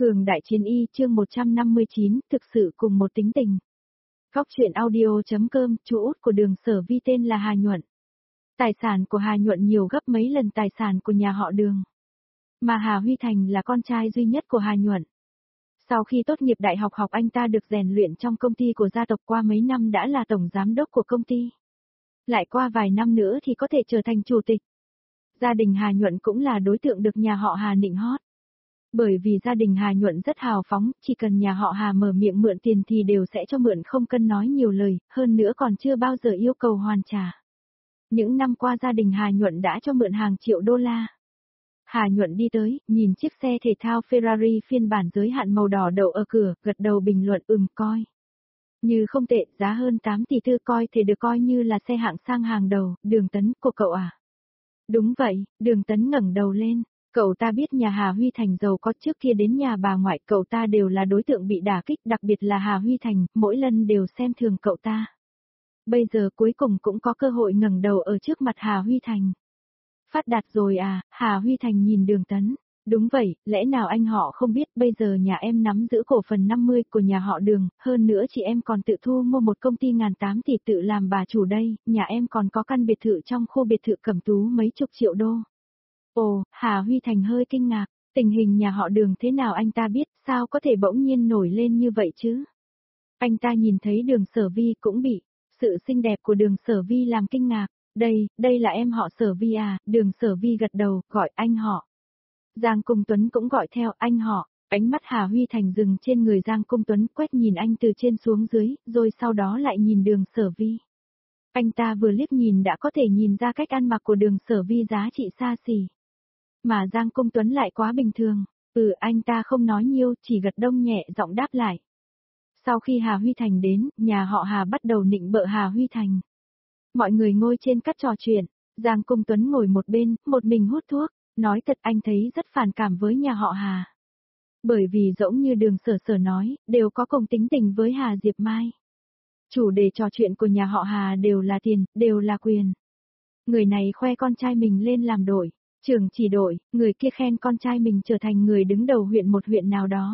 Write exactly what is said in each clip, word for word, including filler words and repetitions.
Cường Đại Chiến Y chương một trăm năm mươi chín, thực sự cùng một tính tình. Góc truyện audio.com, chú út của Đường Sở Vi tên là Hà Nhuận. Tài sản của Hà Nhuận nhiều gấp mấy lần tài sản của nhà họ Đường. Mà Hà Huy Thành là con trai duy nhất của Hà Nhuận. Sau khi tốt nghiệp đại học học anh ta được rèn luyện trong công ty của gia tộc, qua mấy năm đã là tổng giám đốc của công ty. Lại qua vài năm nữa thì có thể trở thành chủ tịch. Gia đình Hà Nhuận cũng là đối tượng được nhà họ Hà nịnh hót. Bởi vì gia đình Hà Nhuận rất hào phóng, chỉ cần nhà họ Hà mở miệng mượn tiền thì đều sẽ cho mượn, không cần nói nhiều lời, hơn nữa còn chưa bao giờ yêu cầu hoàn trả. Những năm qua gia đình Hà Nhuận đã cho mượn hàng triệu đô la. Hà Nhuận đi tới, nhìn chiếc xe thể thao Ferrari phiên bản giới hạn màu đỏ đậu ở cửa, gật đầu bình luận ừm coi. Như không tệ, giá hơn tám tỷ tư, coi thì được coi như là xe hạng sang hàng đầu. Đường Tấn, của cậu à? Đúng vậy, Đường Tấn ngẩng đầu lên. Cậu ta biết nhà Hà Huy Thành giàu có, trước kia đến nhà bà ngoại cậu ta đều là đối tượng bị đả kích, đặc biệt là Hà Huy Thành, mỗi lần đều xem thường cậu ta. Bây giờ cuối cùng cũng có cơ hội ngẩng đầu ở trước mặt Hà Huy Thành. Phát đạt rồi à? Hà Huy Thành nhìn Đường Tấn. Đúng vậy, lẽ nào anh họ không biết bây giờ nhà em nắm giữ cổ phần năm mươi của nhà họ Đường, hơn nữa chị em còn tự thu mua một công ty ngàn tám tỷ tự làm bà chủ đây, nhà em còn có căn biệt thự trong khu biệt thự Cẩm Tú mấy chục triệu đô. Ồ, Hà Huy Thành hơi kinh ngạc, tình hình nhà họ Đường thế nào anh ta biết, sao có thể bỗng nhiên nổi lên như vậy chứ? Anh ta nhìn thấy Đường Sở Vi cũng bị sự xinh đẹp của Đường Sở Vi làm kinh ngạc. Đây, đây là em họ Sở Vi à? Đường Sở Vi gật đầu, gọi anh họ. Giang Cung Tuấn cũng gọi theo anh họ. Ánh mắt Hà Huy Thành dừng trên người Giang Cung Tuấn, quét nhìn anh từ trên xuống dưới, rồi sau đó lại nhìn Đường Sở Vi. Anh ta vừa liếc nhìn đã có thể nhìn ra cách ăn mặc của Đường Sở Vi giá trị xa xỉ. Mà Giang Cung Tuấn lại quá bình thường. Ừ, anh ta không nói nhiều, chỉ gật đông nhẹ giọng đáp lại. Sau khi Hà Huy Thành đến, nhà họ Hà bắt đầu nịnh bợ Hà Huy Thành. Mọi người ngồi trên cát trò chuyện, Giang Cung Tuấn ngồi một bên, một mình hút thuốc, nói thật anh thấy rất phản cảm với nhà họ Hà. Bởi vì giống như Đường Sở Sở nói, đều có cùng tính tình với Hà Diệp Mai. Chủ đề trò chuyện của nhà họ Hà đều là tiền, đều là quyền. Người này khoe con trai mình lên làm đội. Trưởng chỉ đội, người kia khen con trai mình trở thành người đứng đầu huyện một huyện nào đó.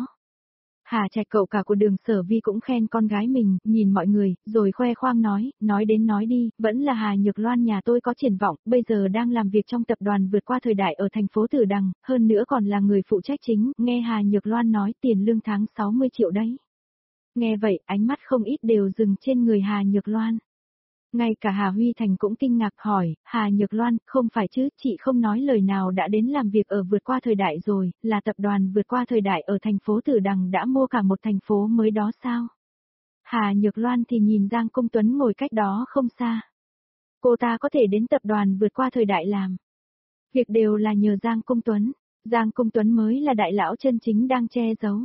Hà Trạch cậu cả của Đường Sở Vi cũng khen con gái mình, nhìn mọi người, rồi khoe khoang nói, nói đến nói đi, vẫn là Hà Nhược Loan nhà tôi có triển vọng, bây giờ đang làm việc trong tập đoàn vượt qua thời đại ở thành phố Tử Đằng, hơn nữa còn là người phụ trách chính, nghe Hà Nhược Loan nói tiền lương tháng sáu mươi triệu đấy. Nghe vậy, ánh mắt không ít đều dừng trên người Hà Nhược Loan. Ngay cả Hà Huy Thành cũng kinh ngạc hỏi, Hà Nhược Loan, không phải chứ, chị không nói lời nào đã đến làm việc ở vượt qua thời đại rồi, là tập đoàn vượt qua thời đại ở thành phố Tử Đằng đã mua cả một thành phố mới đó sao? Hà Nhược Loan thì nhìn Giang Cung Tuấn ngồi cách đó không xa. Cô ta có thể đến tập đoàn vượt qua thời đại làm. Việc đều là nhờ Giang Cung Tuấn, Giang Cung Tuấn mới là đại lão chân chính đang che giấu.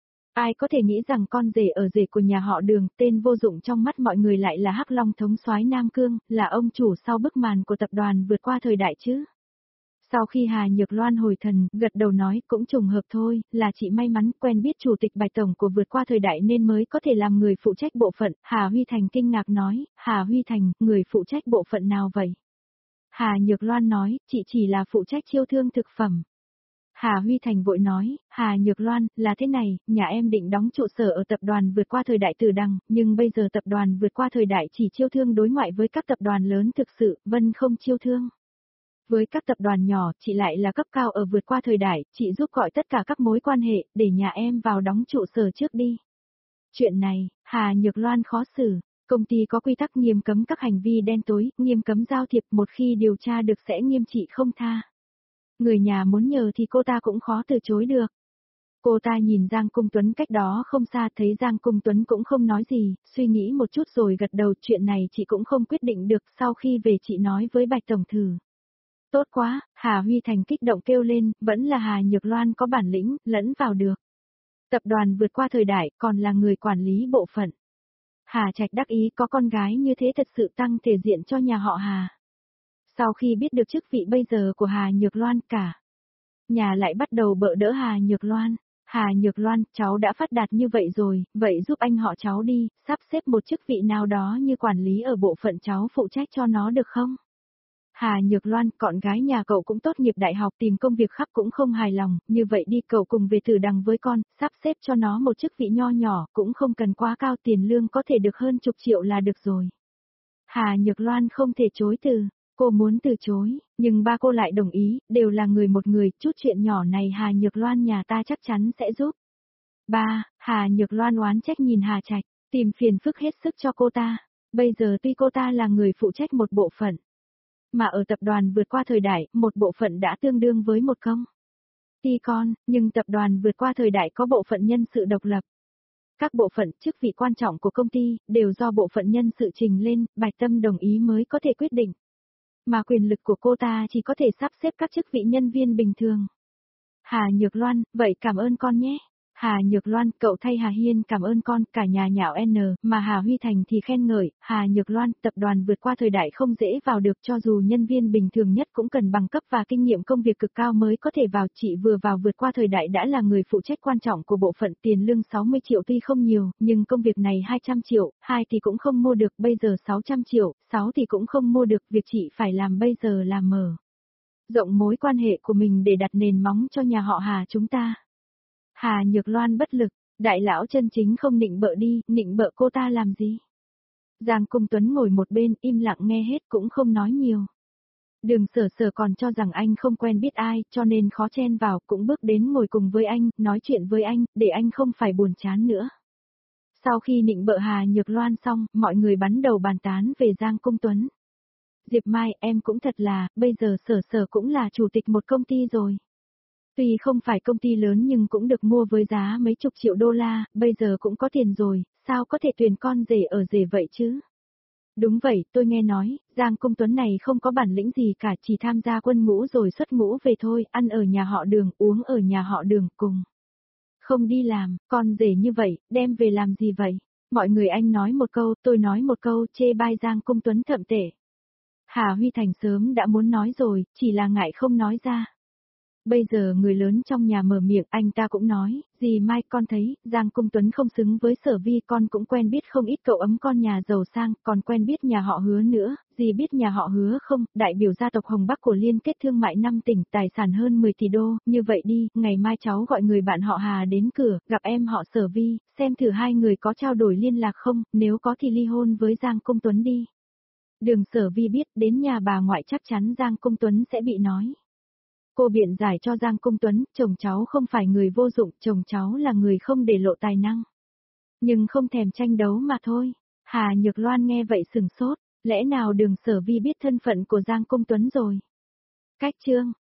Ai có thể nghĩ rằng con rể ở rể của nhà họ Đường, tên vô dụng trong mắt mọi người lại là Hắc Long thống soái Nam Cương, là ông chủ sau bức màn của tập đoàn vượt qua thời đại chứ. Sau khi Hà Nhược Loan hồi thần, gật đầu nói cũng trùng hợp thôi, là chị may mắn quen biết chủ tịch Bạch Tổng của vượt qua thời đại nên mới có thể làm người phụ trách bộ phận. Hà Huy Thành kinh ngạc nói, Hà Huy Thành, người phụ trách bộ phận nào vậy? Hà Nhược Loan nói, chị chỉ là phụ trách chiêu thương thực phẩm. Hà Huy Thành vội nói, Hà Nhược Loan, là thế này, nhà em định đóng trụ sở ở tập đoàn vượt qua thời đại Tử Đằng, nhưng bây giờ tập đoàn vượt qua thời đại chỉ chiêu thương đối ngoại với các tập đoàn lớn thực sự, Vân không chiêu thương. Với các tập đoàn nhỏ, chị lại là cấp cao ở vượt qua thời đại, chị giúp gọi tất cả các mối quan hệ, để nhà em vào đóng trụ sở trước đi. Chuyện này, Hà Nhược Loan khó xử, công ty có quy tắc nghiêm cấm các hành vi đen tối, nghiêm cấm giao thiệp, một khi điều tra được sẽ nghiêm trị không tha. Người nhà muốn nhờ thì cô ta cũng khó từ chối được. Cô ta nhìn Giang Cung Tuấn cách đó không xa, thấy Giang Cung Tuấn cũng không nói gì, suy nghĩ một chút rồi gật đầu, chuyện này chị cũng không quyết định được, sau khi về chị nói với Bạch Tổng thử. Tốt quá, Hà Huy Thành kích động kêu lên, vẫn là Hà Nhược Loan có bản lĩnh, lẫn vào được. Tập đoàn vượt qua thời đại, còn là người quản lý bộ phận. Hà Trạch đắc ý có con gái như thế thật sự tăng thể diện cho nhà họ Hà. Sau khi biết được chức vị bây giờ của Hà Nhược Loan, cả nhà lại bắt đầu bợ đỡ Hà Nhược Loan. Hà Nhược Loan, cháu đã phát đạt như vậy rồi, vậy giúp anh họ cháu đi, sắp xếp một chức vị nào đó như quản lý ở bộ phận cháu phụ trách cho nó được không? Hà Nhược Loan, con gái nhà cậu cũng tốt nghiệp đại học tìm công việc khác cũng không hài lòng, như vậy đi cậu cùng về Tử Đằng với con, sắp xếp cho nó một chức vị nho nhỏ, cũng không cần quá cao, tiền lương có thể được hơn chục triệu là được rồi. Hà Nhược Loan không thể chối từ, cô muốn từ chối, nhưng ba cô lại đồng ý, đều là người một người, chút chuyện nhỏ này Hà Nhược Loan nhà ta chắc chắn sẽ giúp. Ba, Hà Nhược Loan oán trách nhìn Hà Trạch, tìm phiền phức hết sức cho cô ta, bây giờ tuy cô ta là người phụ trách một bộ phận, mà ở tập đoàn vượt qua thời đại, một bộ phận đã tương đương với một công ty con, nhưng tập đoàn vượt qua thời đại có bộ phận nhân sự độc lập. Các bộ phận, chức vị quan trọng của công ty, đều do bộ phận nhân sự trình lên, Bạch Tâm đồng ý mới có thể quyết định. Mà quyền lực của cô ta chỉ có thể sắp xếp các chức vị nhân viên bình thường. Hà Nhược Loan, vậy cảm ơn con nhé. Hà Nhược Loan, cậu thay Hà Hiên cảm ơn con, cả nhà nhạo N, mà Hà Huy Thành thì khen ngợi, Hà Nhược Loan, tập đoàn vượt qua thời đại không dễ vào được cho dù nhân viên bình thường nhất cũng cần bằng cấp và kinh nghiệm công việc cực cao mới có thể vào, chị vừa vào vượt qua thời đại đã là người phụ trách quan trọng của bộ phận, tiền lương sáu mươi triệu tuy không nhiều, nhưng công việc này hai trăm triệu, hai thì cũng không mua được, bây giờ sáu trăm triệu, sáu thì cũng không mua được, việc chị phải làm bây giờ là mở rộng mối quan hệ của mình để đặt nền móng cho nhà họ Hà chúng ta. Hà Nhược Loan bất lực, đại lão chân chính không nịnh bợ đi, nịnh bợ cô ta làm gì? Giang Cung Tuấn ngồi một bên im lặng nghe hết cũng không nói nhiều. Đường Sở Sở còn cho rằng anh không quen biết ai cho nên khó chen vào, cũng bước đến ngồi cùng với anh, nói chuyện với anh, để anh không phải buồn chán nữa. Sau khi nịnh bợ Hà Nhược Loan xong, mọi người bắn đầu bàn tán về Giang Cung Tuấn. Diệp Mai, em cũng thật là, bây giờ Sở Sở cũng là chủ tịch một công ty rồi. Tuy không phải công ty lớn nhưng cũng được mua với giá mấy chục triệu đô la, bây giờ cũng có tiền rồi, sao có thể tuyển con rể ở rể vậy chứ? Đúng vậy, tôi nghe nói, Giang Cung Tuấn này không có bản lĩnh gì cả, chỉ tham gia quân ngũ rồi xuất ngũ về thôi, ăn ở nhà họ Đường, uống ở nhà họ Đường cùng. Không đi làm, con rể như vậy, đem về làm gì vậy? Mọi người anh nói một câu, tôi nói một câu, chê bai Giang Cung Tuấn thậm tệ. Hà Huy Thành sớm đã muốn nói rồi, chỉ là ngại không nói ra. Bây giờ người lớn trong nhà mở miệng, anh ta cũng nói, dì Mai con thấy, Giang Cung Tuấn không xứng với Sở Vi, con cũng quen biết không ít cậu ấm con nhà giàu sang, còn quen biết nhà họ Hứa nữa, dì biết nhà họ Hứa không, đại biểu gia tộc Hồng Bắc của Liên kết thương mại năm tỉnh, tài sản hơn mười tỷ đô, như vậy đi, ngày mai cháu gọi người bạn họ Hà đến cửa, gặp em họ Sở Vi, xem thử hai người có trao đổi liên lạc không, nếu có thì ly hôn với Giang Cung Tuấn đi. Đường Sở Vi biết đến nhà bà ngoại chắc chắn Giang Cung Tuấn sẽ bị nói. Cô biện giải cho Giang Cung Tuấn, chồng cháu không phải người vô dụng, chồng cháu là người không để lộ tài năng. Nhưng không thèm tranh đấu mà thôi. Hà Nhược Loan nghe vậy sừng sốt, lẽ nào Đường Sở Vi biết thân phận của Giang Cung Tuấn rồi? Cách chương